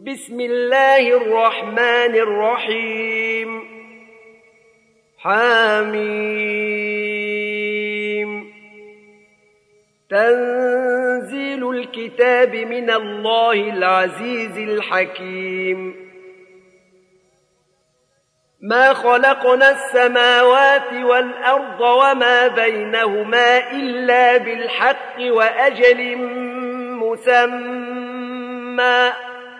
بسم الله الرحمن الرحيم حميم تنزيل الكتاب من الله العزيز الحكيم ما خلقنا السماوات والأرض وما بينهما إلا بالحق وأجل مسمى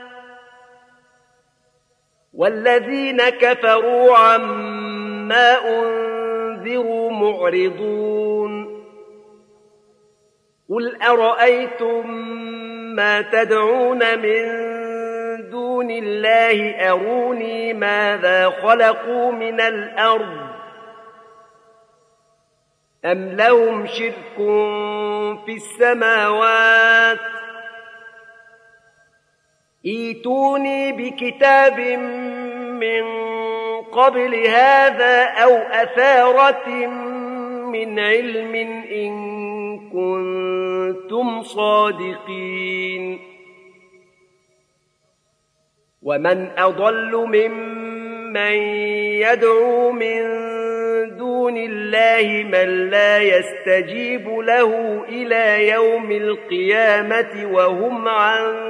والذين كفروا عما أنذروا معرضون قل أرأيتم ما تدعون من دون الله أروني ماذا خلقوا من الأرض أم لهم شرك في السماوات ائتوني بكتاب من قبل هذا أو أثارة من علم إن كنتم صادقين ومن أضل ممن يدعو من دون الله من لا يستجيب له إلى يوم القيامة وهم عن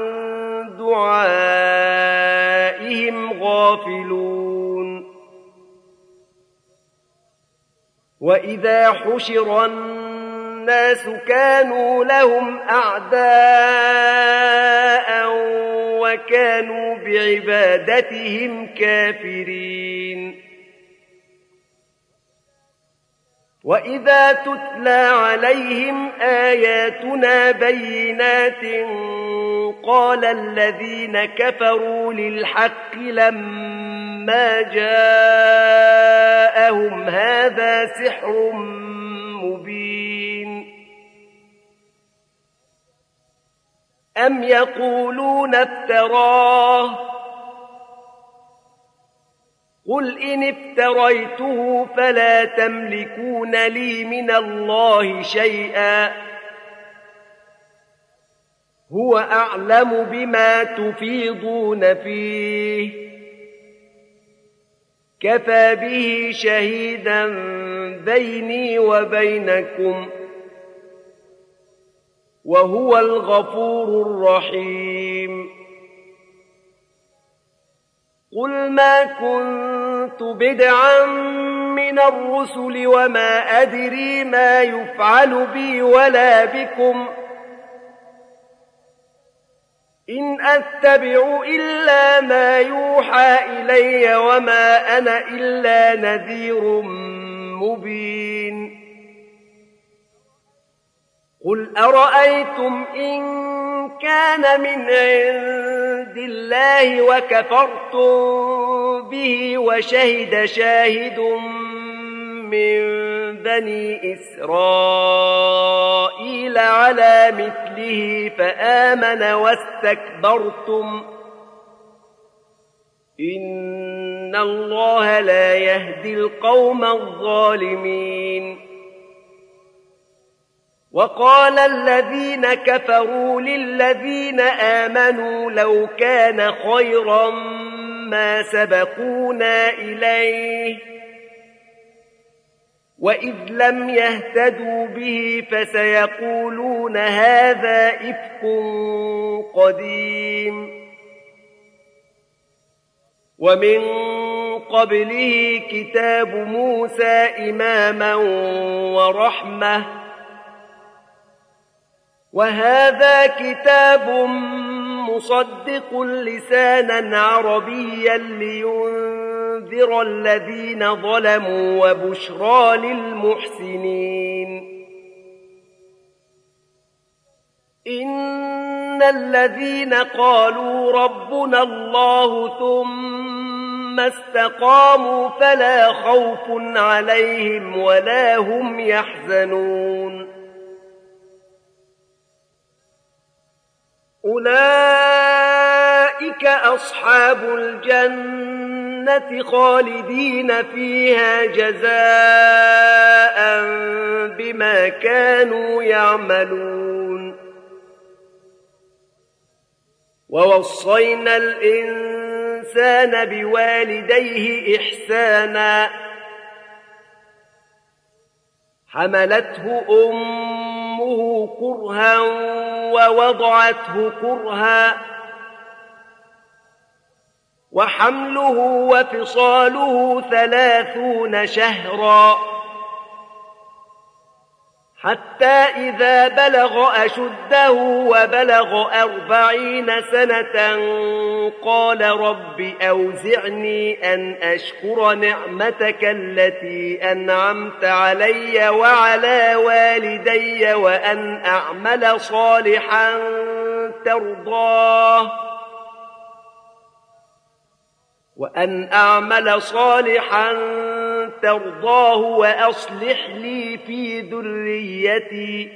دعائهم غافلون وإذا حشر الناس كانوا لهم أعداء وكانوا بعبادتهم كافرين وإذا تتلى عليهم آياتنا بينات قال الذين كفروا للحق لما جاءهم هذا سحر مبين أم يقولون افتراه قل إن افتريته فلا تملكون لي من الله شيئا هو أعلم بما تفيضون فيه كفى به شهيدا بيني وبينكم وهو الغفور الرحيم قل ما كنت بدعا من الرسل وما أدري ما يفعل بي ولا بكم إن أتبع إلا ما يوحى إلي وما أنا إلا نذير مبين قل أرأيتم إن كان من عند الله وكفرتم به وشهد شاهد من بني إسرائيل على مثله فآمن واستكبرتم إن الله لا يهدي القوم الظالمين وقال الذين كفروا للذين آمنوا لو كان خيرا ما سبقونا إليه وإذ لم يهتدوا به فسيقولون هذا إفك قديم ومن قبله كتاب موسى إماما ورحمة وهذا كتاب مصدق لسانا عربيا لينذر الذين ظلموا وبشرى للمحسنين إن الذين قالوا ربنا الله ثم استقاموا فلا خوف عليهم ولا هم يحزنون أولئك أصحاب الجنة خالدين فيها جزاء بما كانوا يعملون ووصينا الإنسان بوالديه إحسانا حملته أمه كرها ووضعته كرها وحمله وفصاله 30 شهرا حتى إذا بلغ أشده وبلغ 40 سنة قال رب أوزعني أن أشكر نعمتك التي أنعمت علي وعلى والدي وأن أعمل صالحا ترضاه وأصلح لي في ذريتي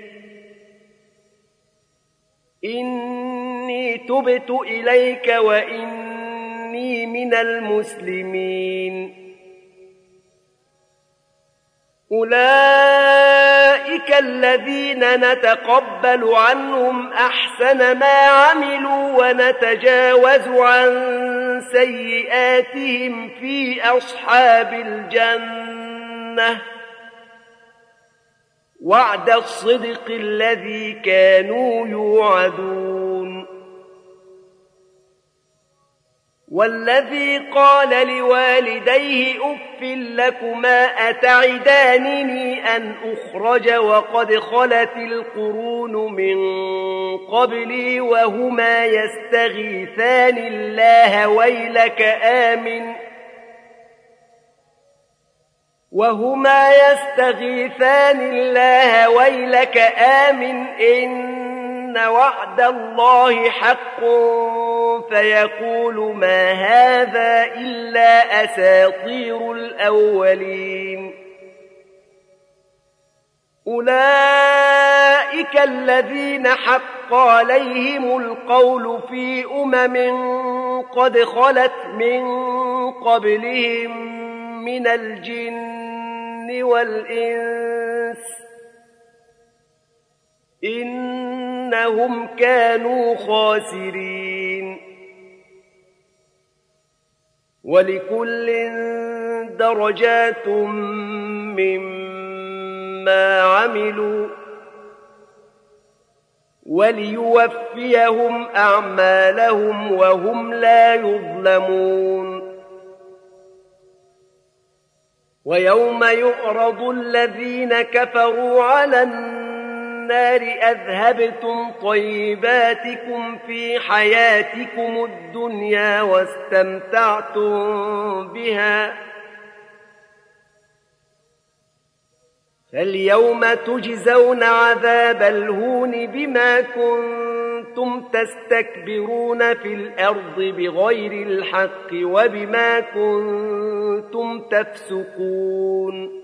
إني تبت إليك وإني من المسلمين. أولئك الذين نتقبل عنهم أحسن ما عملوا ونتجاوز عن سيئاتهم في أصحاب الجنة وعد الصدق الذي كانوا يوعدون. والذي قال لوالديه أف لكما أتعدانني أن أخرج وقد خلت القرون من قبلي وهما يستغيثان الله ويلك آمن إن وعد الله حق فيقول ما هذا إلا أساطير الأولين. أولئك الذين حق عليهم القول في قد خلت من قبلهم من الجن والإنس إنهم كانوا خاسرين. ولكل درجات مما عملوا وليوفيهم أعمالهم وهم لا يظلمون. ويوم يعرض الذين كفروا على النار أذهبتم طيباتكم في حياتكم الدنيا واستمتعتم بها فاليوم تجزون عذاب الهون بما كنتم تستكبرون في الأرض بغير الحق وبما كنتم تفسقون.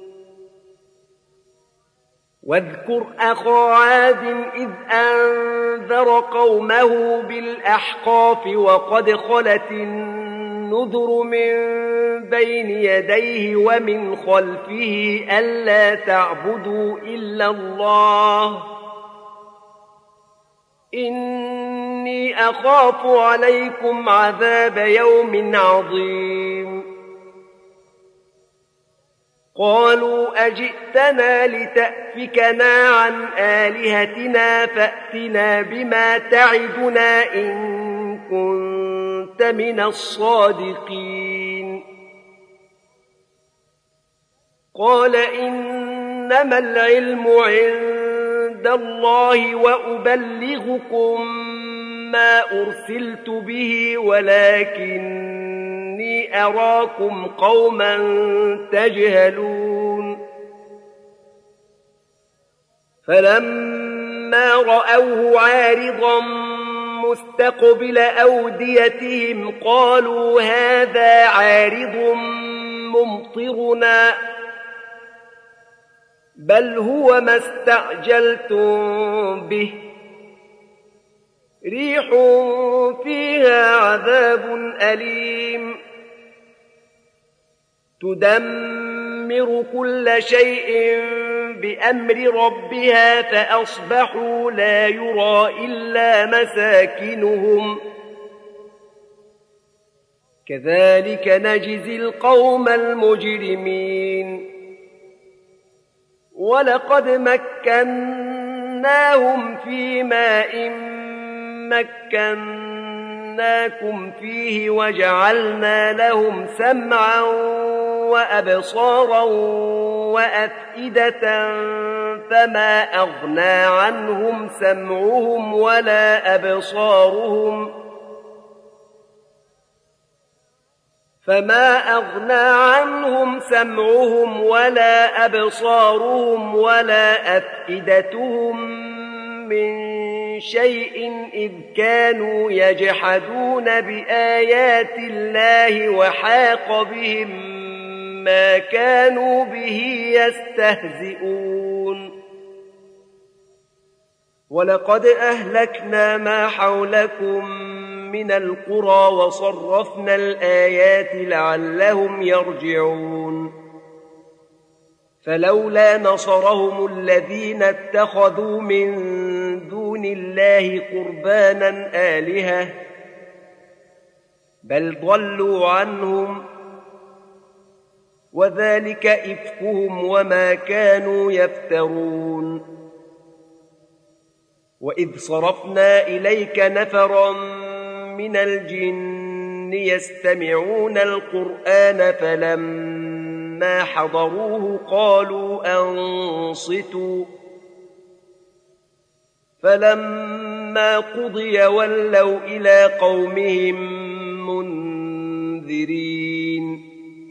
واذكر أخا عاد إذ أنذر قومه بالأحقاف وقد خلت النذر من بين يديه ومن خلفه ألا تعبدوا إلا الله إني أخاف عليكم عذاب يوم عظيم. قالوا أجئتنا لتأفكنا عن آلهتنا فأتنا بما تعدنا إن كنت من الصادقين. قال إنما العلم عند الله وأبلغكم ما أرسلت به ولكني أراكم قوما تجهلون. فلما رأوه عارضا مستقبل أوديتهم قالوا هذا عارض ممطرنا بل هو ما استعجلتم به ريح فيها عذاب أليم تدمر كل شيء بأمر ربها فأصبحوا لا يرى إلا مساكنهم كذلك نجزي القوم المجرمين ولقد مكناهم في ماء مكناكم فيه وجعلنا لهم سمعا وأبصارا وأفئدة فما أغنى عنهم سمعهم ولا أبصارهم ولا أفئدتهم من شيء إذ كانوا يجحدون بآيات الله وحاق بهم ما كانوا به يستهزئون ولقد أهلكنا ما حولكم من القرى وصرفنا الآيات لعلهم يرجعون فلولا نصرهم الذين اتخذوا من دون الله قربانا آلهة بل ضلوا عنهم وذلك إفكهم وما كانوا يفترون وإذ صرفنا إليك نفرا من الجن يستمعون القرآن فلما حضروه قالوا أنصتوا فلما قضي ولوا إلى قومهم منذرين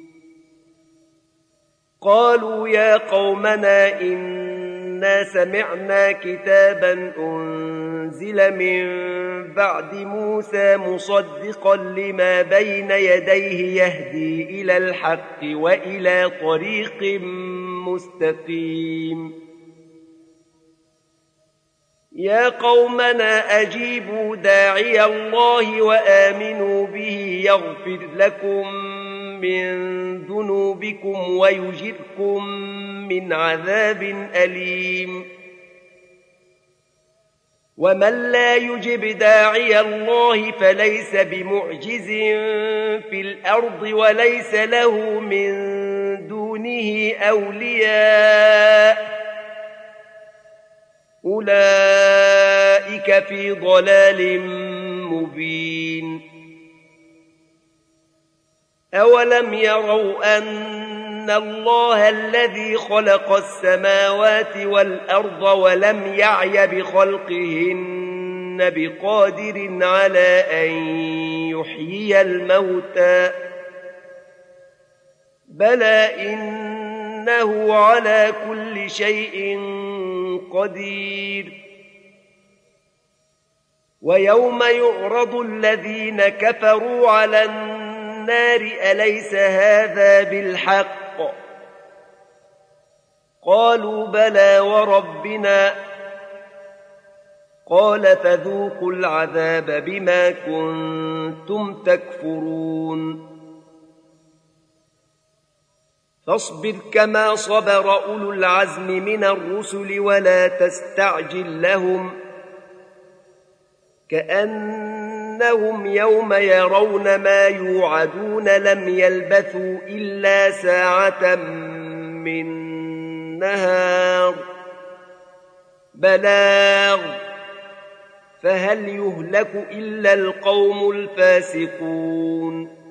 قالوا يا قومنا إنا سمعنا كتابا أنزل من بعد موسى مصدقا لما بين يديه يهدي إلى الحق وإلى طريق مستقيم يا قومنا أجيبوا داعي الله وآمنوا به يغفر لكم من ذنوبكم ويجركم من عذاب أليم ومن لا يجب داعي الله فليس بمعجز في الأرض وليس له من دونه أولياء أولئك في ضلال مبين أولم يروا أن الله الذي خلق السماوات والأرض ولم يعي بخلقهن بقادر على أن يحيي الموتى بلى إنه على كل شيء قدير ويوم يعرض الذين كفروا على النار أليس هذا بالحق قالوا بلى وربنا قال فذوقوا العذاب بما كنتم تكفرون فاصبر كما صبر أولو العزم من الرسل ولا تستعجل لهم كأنهم يوم يرون ما يوعدون لم يلبثوا إلا ساعة من نهار بلاغ فهل يهلك إلا القوم الفاسقون